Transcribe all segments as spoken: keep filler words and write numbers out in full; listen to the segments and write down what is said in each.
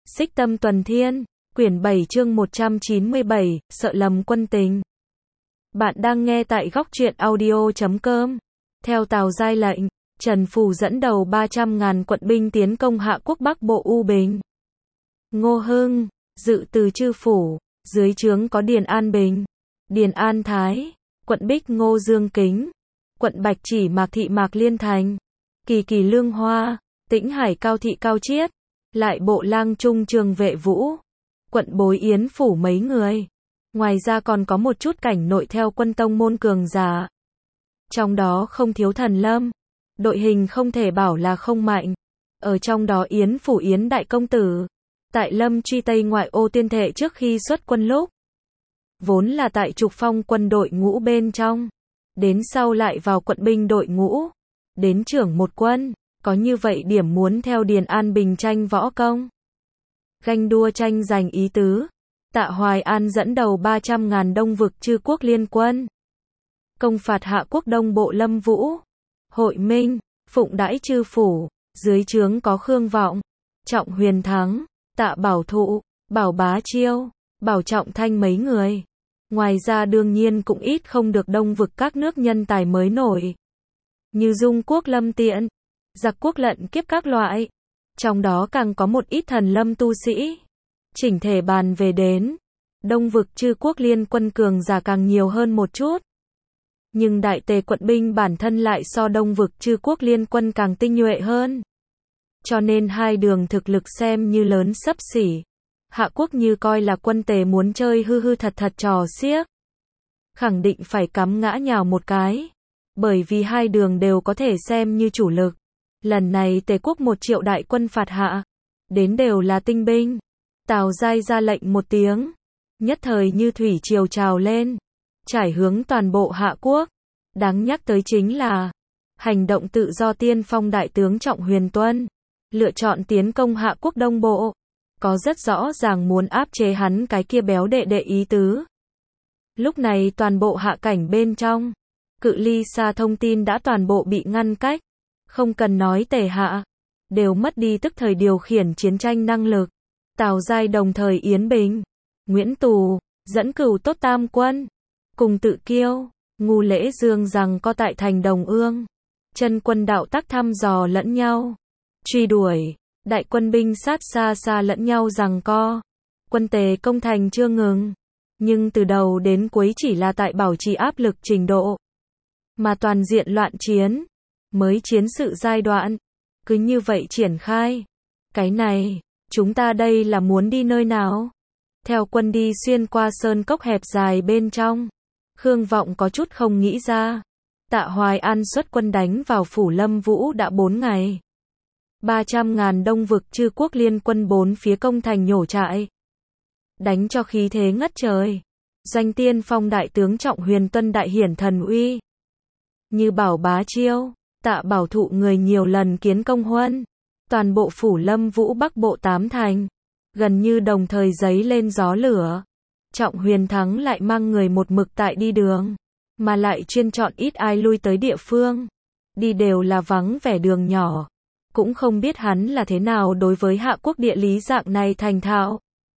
Xích Tâm Tuần Thiên, quyển bảy chương một trăm chín mươi bảy, sợ lầm quân tình. Bạn đang nghe tại góc truyện audio chấm com. Theo Tào Giai lệnh, Trần Phù dẫn đầu ba trăm ngàn quận binh tiến công Hạ Quốc Bắc Bộ U Bình. Ngô Hưng, dự từ Chư Phủ, dưới trướng có Điền An Bình, Điền An Thái, quận Bích Ngô Dương Kính, quận Bạch Chỉ Mạc Thị Mạc Liên Thành, Kỳ Kỳ Lương Hoa, Tĩnh Hải Cao Thị Cao Chiết, lại Bộ Lang Trung Trường Vệ Vũ, quận Bối Yến Phủ mấy người. Ngoài ra còn có một chút cảnh nội theo quân tông môn cường giả. Trong đó không thiếu Thần Lâm. Đội hình không thể bảo là không mạnh. Ở trong đó Yến Phủ Yến Đại Công Tử. Tại Lâm Truy Tây ngoại ô tuyên thệ trước khi xuất quân lúc. Vốn là tại trục phong quân đội ngũ bên trong. Đến sau lại vào quận binh đội ngũ. Đến trưởng một quân. Có như vậy điểm muốn theo Điền An Bình tranh võ công. Ganh đua tranh giành ý tứ. Tạ Hoài An dẫn đầu ba trăm ngàn Đông vực Chư Quốc liên quân. Công phạt Hạ Quốc Đông Bộ Lâm Vũ. Hội Minh, phụng đãi Chư Phủ. Dưới trướng có Khương Vọng, Trọng Huyền Thắng, Tạ Bảo Thụ, Bảo Bá Chiêu, Bảo Trọng Thanh mấy người. Ngoài ra đương nhiên cũng ít không được Đông vực các nước nhân tài mới nổi. Như Dung Quốc Lâm Tiện, Giặc Quốc Lận Kiếp các loại. Trong đó càng có một ít thần lâm tu sĩ. Chỉnh thể bàn về đến, Đông vực Chư Quốc liên quân cường giả càng nhiều hơn một chút. Nhưng Đại Tề quận binh bản thân lại so Đông vực Chư Quốc liên quân càng tinh nhuệ hơn. Cho nên hai đường thực lực xem như lớn xấp xỉ. Hạ Quốc như coi là quân Tề muốn chơi hư hư thật thật trò xiếc. Khẳng định phải cắm ngã nhào một cái. Bởi vì hai đường đều có thể xem như chủ lực. Lần này Tề quốc một triệu đại quân phạt Hạ. Đến đều là tinh binh. Tào Giai ra lệnh một tiếng. Nhất thời như thủy triều trào lên. Trải hướng toàn bộ Hạ Quốc. Đáng nhắc tới chính là. Hành động tự do tiên phong đại tướng Trọng Huyền Tuân. Lựa chọn tiến công Hạ Quốc Đông Bộ. Có rất rõ ràng muốn áp chế hắn cái kia béo đệ đệ ý tứ. Lúc này toàn bộ hạ cảnh bên trong. Cự ly xa thông tin đã toàn bộ bị ngăn cách. Không cần nói Tề Hạ. Đều mất đi tức thời điều khiển chiến tranh năng lực. Tào Giai đồng thời Yến Bình, Nguyễn Tù, dẫn cửu tốt tam quân. Cùng Tự Kiêu, Ngu Lễ Dương rằng co tại thành Đồng Ương. Chân quân đạo tắc thăm dò lẫn nhau. Truy đuổi, đại quân binh sát xa xa lẫn nhau rằng co. Quân Tề công thành chưa ngừng. Nhưng từ đầu đến cuối chỉ là tại bảo trì áp lực trình độ. Mà toàn diện loạn chiến. Mới chiến sự giai đoạn. Cứ như vậy triển khai. Cái này, chúng ta đây là muốn đi nơi nào? Theo quân đi xuyên qua sơn cốc hẹp dài bên trong. Khương Vọng có chút không nghĩ ra. Tạ Hoài An xuất quân đánh vào phủ Lâm Vũ đã bốn ngày. ba trăm ngàn Đông vực Chư Quốc liên quân bốn phía công thành nhổ trại. Đánh cho khí thế ngất trời. Doanh tiên phong đại tướng Trọng Huyền Tuân đại hiển thần uy. Như Bảo Bá Chiêu, Tạ Bảo Thụ người nhiều lần kiến công huân. Toàn bộ phủ Lâm Vũ Bắc Bộ tám thành. Gần như đồng thời giấy lên gió lửa. Trọng Huyền Thắng lại mang người một mực tại đi đường. Mà lại chuyên chọn ít ai lui tới địa phương. Đi đều là vắng vẻ đường nhỏ. Cũng không biết hắn là thế nào đối với Hạ Quốc địa lý dạng này thành thạo.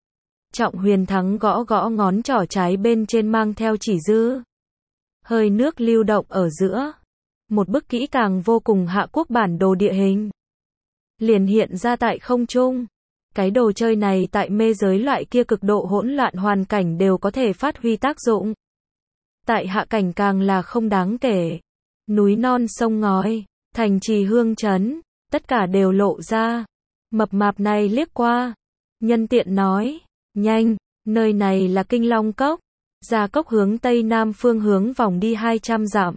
Trọng Huyền Thắng gõ gõ ngón trỏ trái bên trên mang theo chỉ dư. Hơi nước lưu động ở giữa. Một bức kỹ càng vô cùng Hạ Quốc bản đồ địa hình. Liền hiện ra tại không trung. Cái đồ chơi này tại mê giới loại kia cực độ hỗn loạn hoàn cảnh đều có thể phát huy tác dụng. Tại hạ cảnh càng là không đáng kể. Núi non sông ngói, thành trì hương trấn, tất cả đều lộ ra. Mập mạp này liếc qua. Nhân tiện nói, nhanh, nơi này là Kinh Long Cốc. Ra cốc hướng tây nam phương hướng vòng đi hai trăm dặm.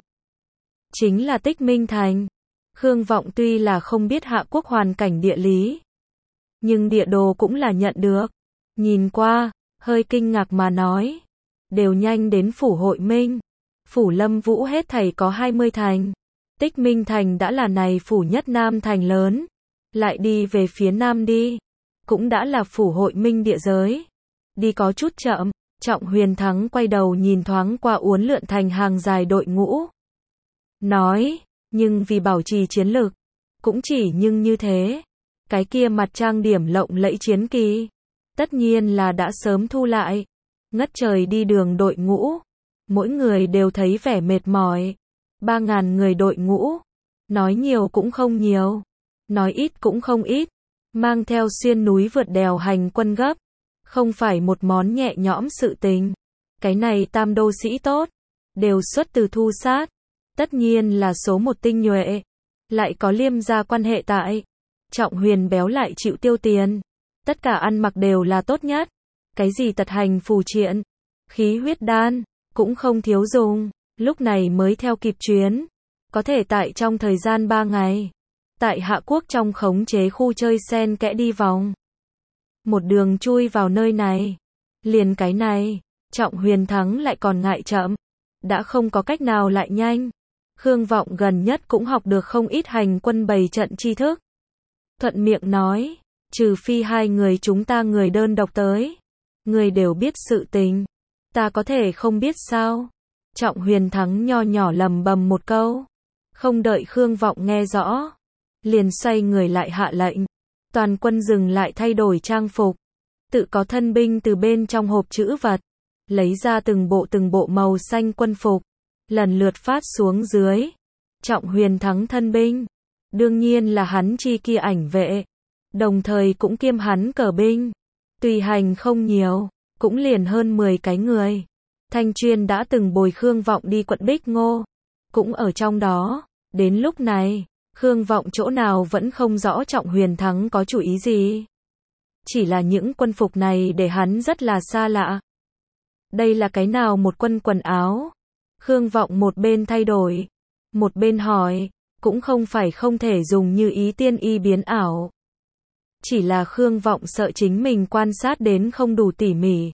Chính là Tích Minh Thành. Khương Vọng tuy là không biết Hạ Quốc hoàn cảnh địa lý. Nhưng địa đồ cũng là nhận được. Nhìn qua, hơi kinh ngạc mà nói. Đều nhanh đến phủ Hội Minh. Phủ Lâm Vũ hết thảy có hai mươi thành. Tích Minh Thành đã là này phủ nhất nam thành lớn. Lại đi về phía nam đi. Cũng đã là phủ Hội Minh địa giới. Đi có chút chậm. Trọng Huyền Thắng quay đầu nhìn thoáng qua uốn lượn thành hàng dài đội ngũ. Nói, nhưng vì bảo trì chiến lực. Cũng chỉ nhưng như thế. Cái kia mặt trang điểm lộng lẫy chiến kỳ, tất nhiên là đã sớm thu lại. Ngất trời đi đường đội ngũ, mỗi người đều thấy vẻ mệt mỏi. Ba ngàn người đội ngũ, nói nhiều cũng không nhiều, nói ít cũng không ít, mang theo xuyên núi vượt đèo hành quân gấp, không phải một món nhẹ nhõm sự tình. Cái này tam đô sĩ tốt, đều xuất từ thu sát, tất nhiên là số một tinh nhuệ, lại có Liêm gia quan hệ tại. Trọng Huyền béo lại chịu tiêu tiền, tất cả ăn mặc đều là tốt nhất, cái gì tật hành phù triện, khí huyết đan, cũng không thiếu dùng, lúc này mới theo kịp chuyến, có thể tại trong thời gian ba ngày, tại Hạ Quốc trong khống chế khu chơi sen kẽ đi vòng. Một đường chui vào nơi này, liền cái này, Trọng Huyền thắng lại còn ngại chậm, đã không có cách nào lại nhanh. Khương Vọng gần nhất cũng học được không ít hành quân bày trận tri thức. Thuận miệng nói, trừ phi hai người chúng ta người đơn độc tới, người đều biết sự tình, ta có thể không biết sao? Trọng Huyền thắng nho nhỏ lầm bầm một câu, không đợi Khương Vọng nghe rõ, liền xoay người lại hạ lệnh, toàn quân dừng lại thay đổi trang phục, tự có thân binh từ bên trong hộp trữ vật, lấy ra từng bộ từng bộ màu xanh quân phục, lần lượt phát xuống dưới. Trọng Huyền thắng thân binh, đương nhiên là hắn chi kia ảnh vệ, đồng thời cũng kiêm hắn cờ binh, tùy hành không nhiều, cũng liền hơn mười cái người. Thanh Chuyên đã từng bồi Khương Vọng đi quận Bích Ngô, cũng ở trong đó. Đến lúc này, Khương Vọng chỗ nào vẫn không rõ Trọng Huyền thắng có chủ ý gì. Chỉ là những quân phục này để hắn rất là xa lạ. Đây là cái nào một quân quần áo? Khương Vọng một bên thay đổi, một bên hỏi, cũng không phải không thể dùng như ý tiên y biến ảo. Chỉ là Khương Vọng sợ chính mình quan sát đến không đủ tỉ mỉ.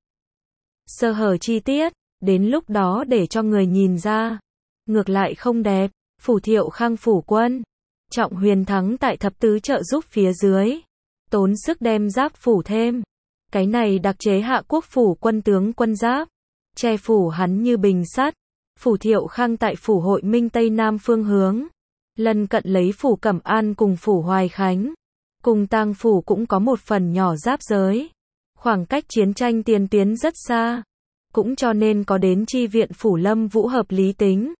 Sơ hở chi tiết, đến lúc đó để cho người nhìn ra, ngược lại không đẹp. Phủ Thiệu Khang phủ quân, Trọng Huyền thắng tại thập tứ trợ giúp phía dưới, tốn sức đem giáp phủ thêm. Cái này đặc chế Hạ Quốc phủ quân tướng quân giáp, che phủ hắn như bình sắt. Phủ Thiệu Khang tại phủ Hội Minh Tây Nam phương hướng, lần cận lấy phủ Cẩm An cùng phủ Hoài Khánh, cùng Tang phủ cũng có một phần nhỏ giáp giới. Khoảng cách chiến tranh tiền tuyến rất xa, cũng cho nên có đến chi viện phủ Lâm Vũ hợp lý tính.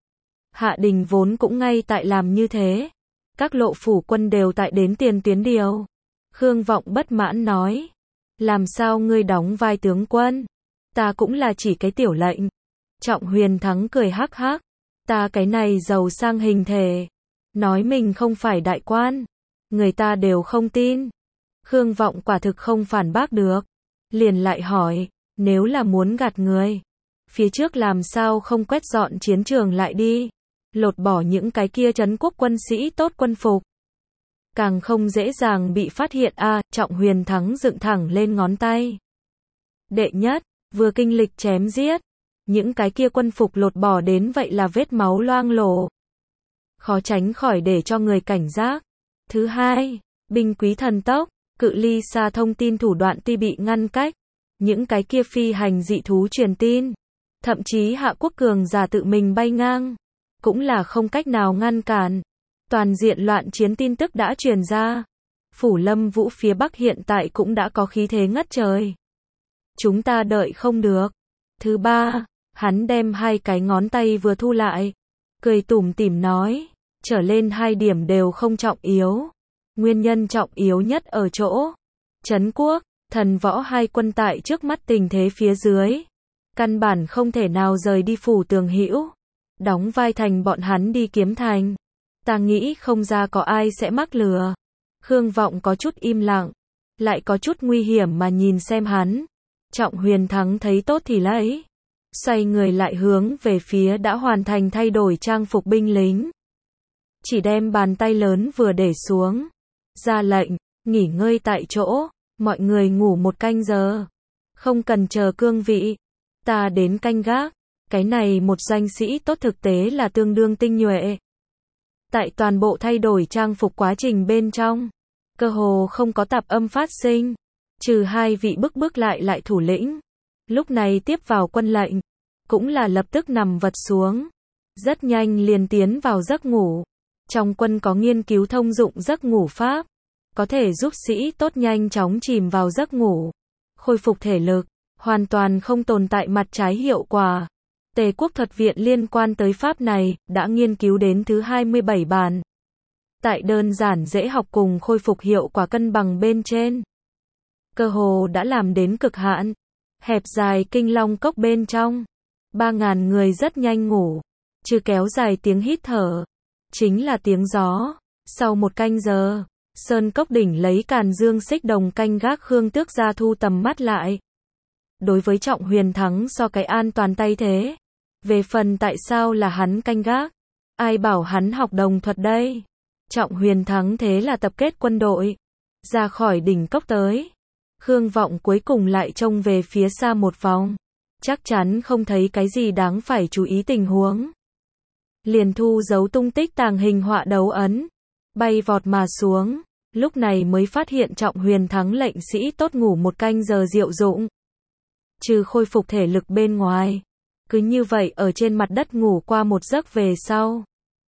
Hạ Đình vốn cũng ngay tại làm như thế, các lộ phủ quân đều tại đến tiền tuyến điều. Khương Vọng bất mãn nói, làm sao ngươi đóng vai tướng quân, ta cũng là chỉ cái tiểu lệnh. Trọng Huyền thắng cười hắc hắc, ta cái này giàu sang hình thể, nói mình không phải đại quan, người ta đều không tin. Khương Vọng quả thực không phản bác được, liền lại hỏi, nếu là muốn gạt người, phía trước làm sao không quét dọn chiến trường lại đi, lột bỏ những cái kia trấn quốc quân sĩ tốt quân phục, càng không dễ dàng bị phát hiện a. À, Trọng Huyền thắng dựng thẳng lên ngón tay. Đệ nhất, vừa kinh lịch chém giết, những cái kia quân phục lột bỏ đến vậy là vết máu loang lổ, khó tránh khỏi để cho người cảnh giác. Thứ hai, binh quý thần tốc, cự ly xa thông tin thủ đoạn tuy bị ngăn cách, những cái kia phi hành dị thú truyền tin, thậm chí Hạ Quốc cường giả tự mình bay ngang, cũng là không cách nào ngăn cản. Toàn diện loạn chiến tin tức đã truyền ra, phủ Lâm Vũ phía Bắc hiện tại cũng đã có khí thế ngất trời. Chúng ta đợi không được. Thứ ba, hắn đem hai cái ngón tay vừa thu lại, cười tủm tỉm nói, trở lên hai điểm đều không trọng yếu. Nguyên nhân trọng yếu nhất ở chỗ, Trấn Quốc, Thần Võ hai quân tại trước mắt tình thế phía dưới, căn bản không thể nào rời đi phủ Tường Hữu, đóng vai thành bọn hắn đi kiếm thành. Ta nghĩ không ra có ai sẽ mắc lừa. Khương Vọng có chút im lặng, lại có chút nguy hiểm mà nhìn xem hắn. Trọng Huyền thắng thấy tốt thì lấy, xoay người lại hướng về phía đã hoàn thành thay đổi trang phục binh lính. Chỉ đem bàn tay lớn vừa để xuống, ra lệnh, nghỉ ngơi tại chỗ, mọi người ngủ một canh giờ, không cần chờ cương vị, ta đến canh gác. Cái này một doanh sĩ tốt thực tế là tương đương tinh nhuệ. Tại toàn bộ thay đổi trang phục quá trình bên trong, cơ hồ không có tạp âm phát sinh, trừ hai vị bức bức lại lại thủ lĩnh. Lúc này tiếp vào quân lệnh, cũng là lập tức nằm vật xuống, rất nhanh liền tiến vào giấc ngủ. Trong quân có nghiên cứu thông dụng giấc ngủ pháp, có thể giúp sĩ tốt nhanh chóng chìm vào giấc ngủ, khôi phục thể lực, hoàn toàn không tồn tại mặt trái hiệu quả. Tề Quốc Thuật Viện liên quan tới pháp này, đã nghiên cứu đến thứ hai mươi bảy bản. Tại đơn giản dễ học cùng khôi phục hiệu quả cân bằng bên trên. Cơ hồ đã làm đến cực hạn. Hẹp dài kinh long cốc bên trong. Ba ngàn người rất nhanh ngủ. Chứ kéo dài tiếng hít thở. Chính là tiếng gió. Sau một canh giờ, Sơn Cốc Đỉnh lấy càn dương xích đồng canh gác Khương Tước ra thu tầm mắt lại. Đối với Trọng Huyền Thắng so cái an toàn tay thế. Về phần tại sao là hắn canh gác, ai bảo hắn học đồng thuật đây? Trọng Huyền Thắng thế là tập kết quân đội, ra khỏi đỉnh cốc tới. Khương Vọng cuối cùng lại trông về phía xa một vòng, chắc chắn không thấy cái gì đáng phải chú ý tình huống. Liền thu giấu tung tích tàng hình họa đấu ấn, bay vọt mà xuống, lúc này mới phát hiện Trọng Huyền Thắng lệnh sĩ tốt ngủ một canh giờ diệu dụng. Trừ khôi phục thể lực bên ngoài, cứ như vậy ở trên mặt đất ngủ qua một giấc về sau.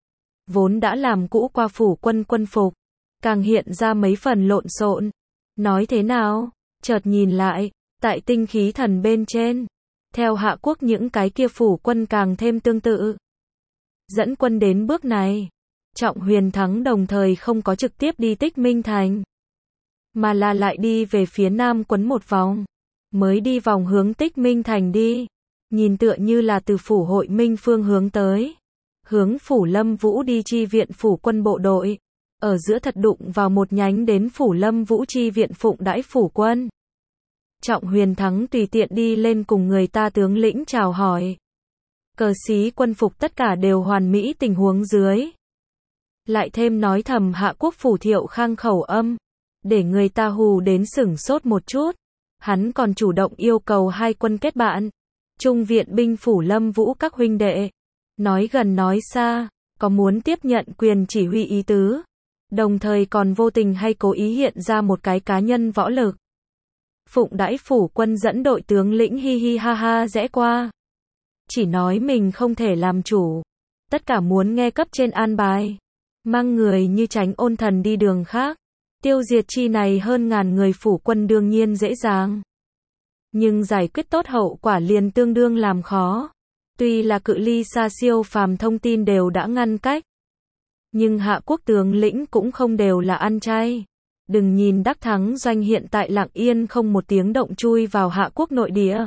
Vốn đã làm cũ qua phủ quân quân phục, càng hiện ra mấy phần lộn xộn. Nói thế nào? Chợt nhìn lại, tại tinh khí thần bên trên, theo Hạ Quốc những cái kia phủ quân càng thêm tương tự. Dẫn quân đến bước này, Trọng Huyền Thắng đồng thời không có trực tiếp đi Tích Minh Thành, mà là lại đi về phía nam quấn một vòng, mới đi vòng hướng Tích Minh Thành đi. Nhìn tựa như là từ phủ Hội Minh phương hướng tới, hướng phủ Lâm Vũ đi chi viện phủ quân bộ đội, ở giữa thật đụng vào một nhánh đến phủ Lâm Vũ chi viện phụng đãi phủ quân. Trọng Huyền Thắng tùy tiện đi lên cùng người ta tướng lĩnh chào hỏi. Cờ xí quân phục tất cả đều hoàn mỹ tình huống dưới. Lại thêm nói thầm Hạ Quốc phủ Thiệu Khang khẩu âm, để người ta hù đến sửng sốt một chút. Hắn còn chủ động yêu cầu hai quân kết bạn. Trung viện binh phủ Lâm Vũ các huynh đệ, nói gần nói xa, có muốn tiếp nhận quyền chỉ huy ý tứ, đồng thời còn vô tình hay cố ý hiện ra một cái cá nhân võ lực. Phụng đãi phủ quân dẫn đội tướng lĩnh hi hi ha ha rẽ qua, chỉ nói mình không thể làm chủ, tất cả muốn nghe cấp trên an bài, mang người như Tránh Ôn Thần đi đường khác, tiêu diệt chi này hơn ngàn người phủ quân đương nhiên dễ dàng. Nhưng giải quyết tốt hậu quả liền tương đương làm khó. Tuy là cự ly xa siêu phàm thông tin đều đã ngăn cách, nhưng Hạ Quốc tướng lĩnh cũng không đều là ăn chay. Đừng nhìn Đắc Thắng Doanh hiện tại lặng yên không một tiếng động chui vào Hạ Quốc nội địa,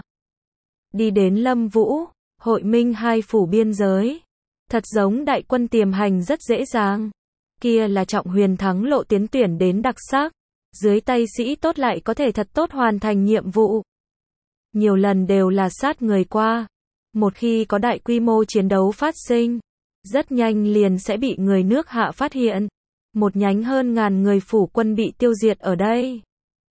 đi đến Lâm Vũ, Hội Minh hai phủ biên giới, thật giống đại quân tiềm hành rất dễ dàng. Kia là Trọng Huyền Thắng lộ tiến tuyển đến đặc sắc, dưới tay sĩ tốt lại có thể thật tốt hoàn thành nhiệm vụ. Nhiều lần đều là sát người qua. Một khi có đại quy mô chiến đấu phát sinh, rất nhanh liền sẽ bị người nước Hạ phát hiện. Một nhánh hơn ngàn người phủ quân bị tiêu diệt ở đây.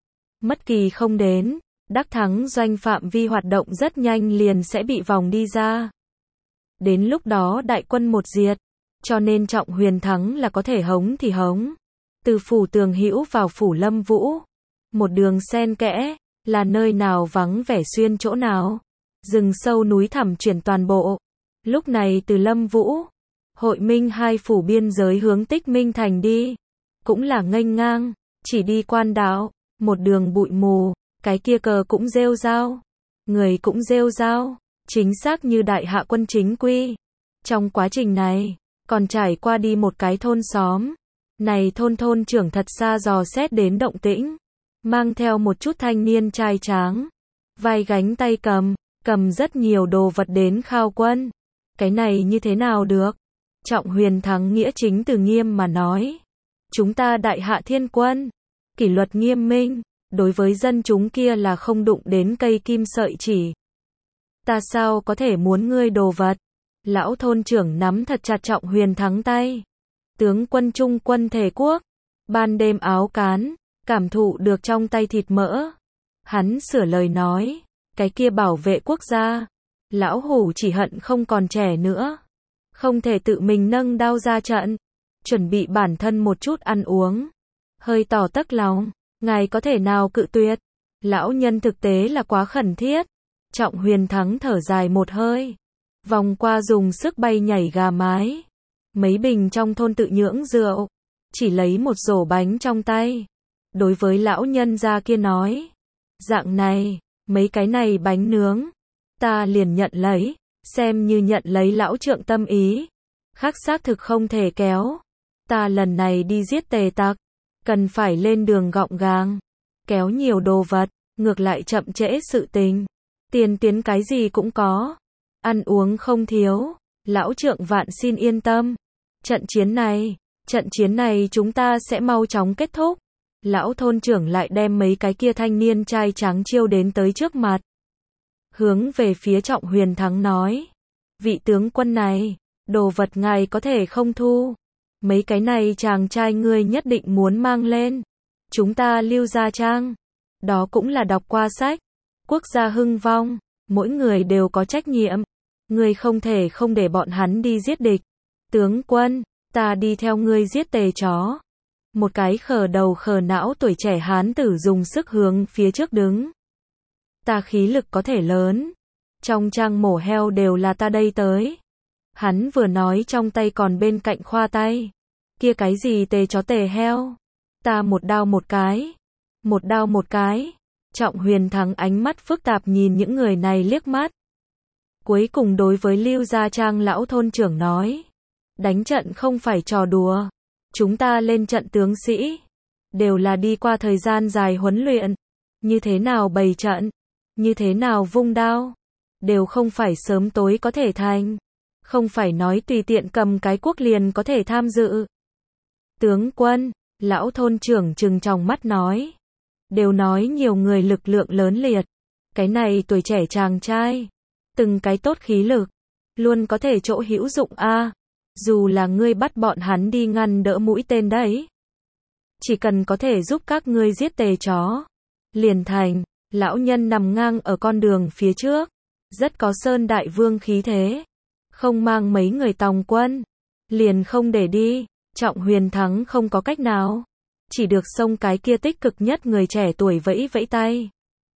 Mất kỳ không đến, Đắc Thắng Doanh phạm vi hoạt động rất nhanh liền sẽ bị vòng đi ra. Đến lúc đó đại quân một diệt, cho nên Trọng Huyền Thắng là có thể hống thì hống. Từ phủ Tường Hữu vào phủ Lâm Vũ, một đường xen kẽ, là nơi nào vắng vẻ xuyên chỗ nào. Rừng sâu núi thẳm chuyển toàn bộ. Lúc này từ Lâm Vũ, Hội Minh hai phủ biên giới hướng Tích Minh Thành đi, cũng là nghênh ngang, chỉ đi quan đạo, một đường bụi mù, cái kia cờ cũng rêu rao, người cũng rêu rao, chính xác như đại hạ quân chính quy. Trong quá trình này, còn trải qua đi một cái thôn xóm, này thôn thôn trưởng thật xa dò xét đến động tĩnh, mang theo một chút thanh niên trai tráng, vai gánh tay cầm, cầm rất nhiều đồ vật đến khao quân. Cái này như thế nào được? Trọng Huyền Thắng nghĩa chính từ nghiêm mà nói. Chúng ta đại hạ thiên quân, kỷ luật nghiêm minh, đối với dân chúng kia là không đụng đến cây kim sợi chỉ. Ta sao có thể muốn ngươi đồ vật? Lão thôn trưởng nắm thật chặt Trọng Huyền Thắng tay. Tướng quân trung quân thể quốc, ban đêm áo cán, cảm thụ được trong tay thịt mỡ. Hắn sửa lời nói, cái kia bảo vệ quốc gia. Lão hủ chỉ hận không còn trẻ nữa, không thể tự mình nâng đao ra trận, chuẩn bị bản thân một chút ăn uống. Hơi tỏ tấc lòng, ngài có thể nào cự tuyệt? Lão nhân thực tế là quá khẩn thiết. Trọng Huyền Thắng thở dài một hơi, vòng qua dùng sức bay nhảy gà mái, mấy bình trong thôn tự nhưỡng rượu, chỉ lấy một rổ bánh trong tay, đối với lão nhân gia kia nói, dạng này, mấy cái này bánh nướng, ta liền nhận lấy, xem như nhận lấy lão trượng tâm ý, khác xác thực không thể kéo, ta lần này đi giết tề tặc, cần phải lên đường gọng gàng, kéo nhiều đồ vật, ngược lại chậm trễ sự tình, tiền tiến cái gì cũng có, ăn uống không thiếu, lão trượng vạn xin yên tâm, trận chiến này, trận chiến này chúng ta sẽ mau chóng kết thúc. Lão thôn trưởng lại đem mấy cái kia thanh niên trai trắng chiêu đến tới trước mặt. Hướng về phía Trọng Huyền Thắng nói, vị tướng quân này, đồ vật ngài có thể không thu. Mấy cái này chàng trai ngươi nhất định muốn mang lên. Chúng ta Lưu Gia Trang, đó cũng là đọc qua sách. Quốc gia hưng vong, mỗi người đều có trách nhiệm. Ngươi không thể không để bọn hắn đi giết địch. Tướng quân, ta đi theo ngươi giết tề chó. Một cái khờ đầu khờ não tuổi trẻ hán tử dùng sức hướng phía trước đứng. Ta khí lực có thể lớn. Trong trang mổ heo đều là ta đây tới. Hắn vừa nói trong tay còn bên cạnh khoa tay. Kia cái gì tề chó tề heo. Ta một đao một cái. Một đao một cái. Trọng Huyền Thắng ánh mắt phức tạp nhìn những người này liếc mắt. Cuối cùng đối với Lưu Gia Trang lão thôn trưởng nói. Đánh trận không phải trò đùa. Chúng ta lên trận tướng sĩ. Đều là đi qua thời gian dài huấn luyện. Như thế nào bày trận. Như thế nào vung đao. Đều không phải sớm tối có thể thành. Không phải nói tùy tiện cầm cái cuốc liền có thể tham dự. Tướng quân, lão thôn trưởng trừng tròng mắt nói. Đều nói nhiều người lực lượng lớn liệt. Cái này tuổi trẻ chàng trai. Từng cái tốt khí lực. Luôn có thể chỗ hữu dụng a. Dù là ngươi bắt bọn hắn đi ngăn đỡ mũi tên đấy. Chỉ cần có thể giúp các ngươi giết tề chó. Liền thành, lão nhân nằm ngang ở con đường phía trước. Rất có sơn đại vương khí thế. Không mang mấy người tòng quân. Liền không để đi. Trọng Huyền Thắng không có cách nào. Chỉ được xông cái kia tích cực nhất người trẻ tuổi vẫy vẫy tay.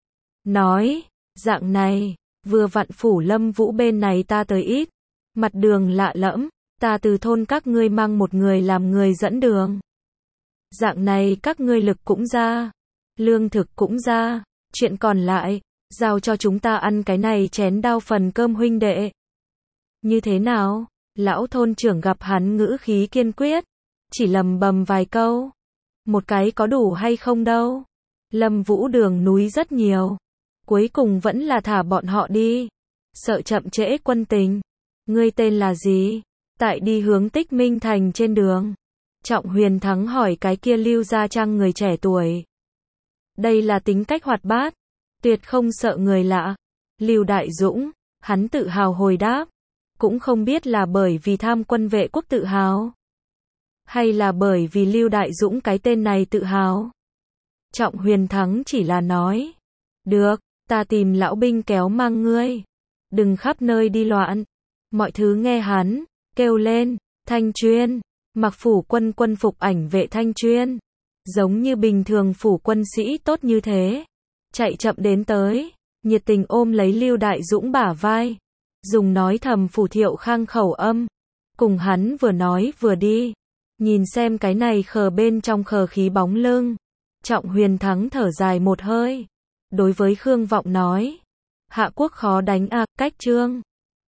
Nói, dạng này, vừa vặn phủ Lâm Vũ bên này ta tới ít. Mặt đường lạ lẫm. Ta từ thôn các ngươi mang một người làm người dẫn đường. Dạng này các ngươi lực cũng ra. Lương thực cũng ra. Chuyện còn lại, giao cho chúng ta ăn cái này chén đao phần cơm huynh đệ. Như thế nào? Lão thôn trưởng gặp hắn ngữ khí kiên quyết. Chỉ lầm bầm vài câu. Một cái có đủ hay không đâu. Lâm Vũ đường núi rất nhiều. Cuối cùng vẫn là thả bọn họ đi. Sợ chậm trễ quân tình. Ngươi tên là gì? Tại đi hướng Tích Minh Thành trên đường. Trọng Huyền Thắng hỏi cái kia Lưu Gia Trang người trẻ tuổi. Đây là tính cách hoạt bát. Tuyệt không sợ người lạ. Lưu Đại Dũng, hắn tự hào hồi đáp. Cũng không biết là bởi vì tham quân vệ quốc tự hào. Hay là bởi vì Lưu Đại Dũng cái tên này tự hào. Trọng Huyền Thắng chỉ là nói. Được, ta tìm lão binh kéo mang ngươi. Đừng khắp nơi đi loạn. Mọi thứ nghe hắn. Kêu lên, Thanh Chuyên, mặc phủ quân quân phục ảnh vệ Thanh Chuyên, giống như bình thường phủ quân sĩ tốt như thế, chạy chậm đến tới, nhiệt tình ôm lấy Lưu Đại Dũng bả vai, dùng nói thầm phủ Thiệu Khang khẩu âm, cùng hắn vừa nói vừa đi, nhìn xem cái này khờ bên trong khờ khí bóng lưng, Trọng Huyền Thắng thở dài một hơi, đối với Khương Vọng nói, Hạ quốc khó đánh a, cách trương.